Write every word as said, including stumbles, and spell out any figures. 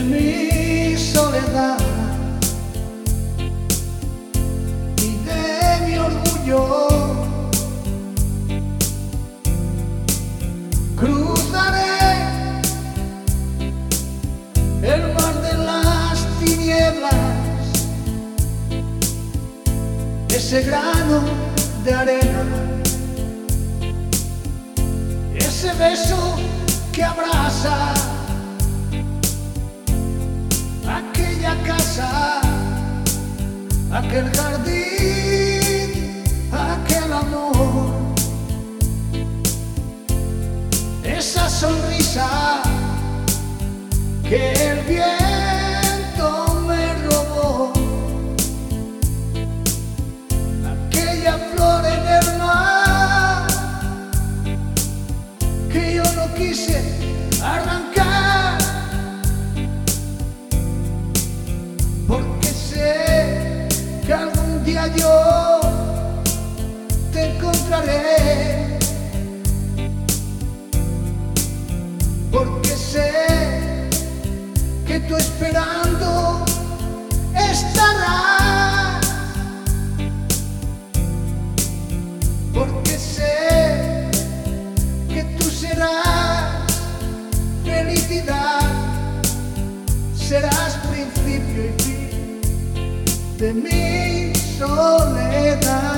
mi soledad y de mi orgullo. Cruzaré el mar de las tinieblas, ese grano de arena, ese beso que abraza aquella casa, aquel jardín, aquel amor, esa sonrisa que el viento me robó, aquella flor en el mar que yo no quise arrancar, porque sé que algún día yo te encontraré, porque sé que tú esperando estarás, porque sé que tú serás felicidad, serás principio y fin de mi soledad.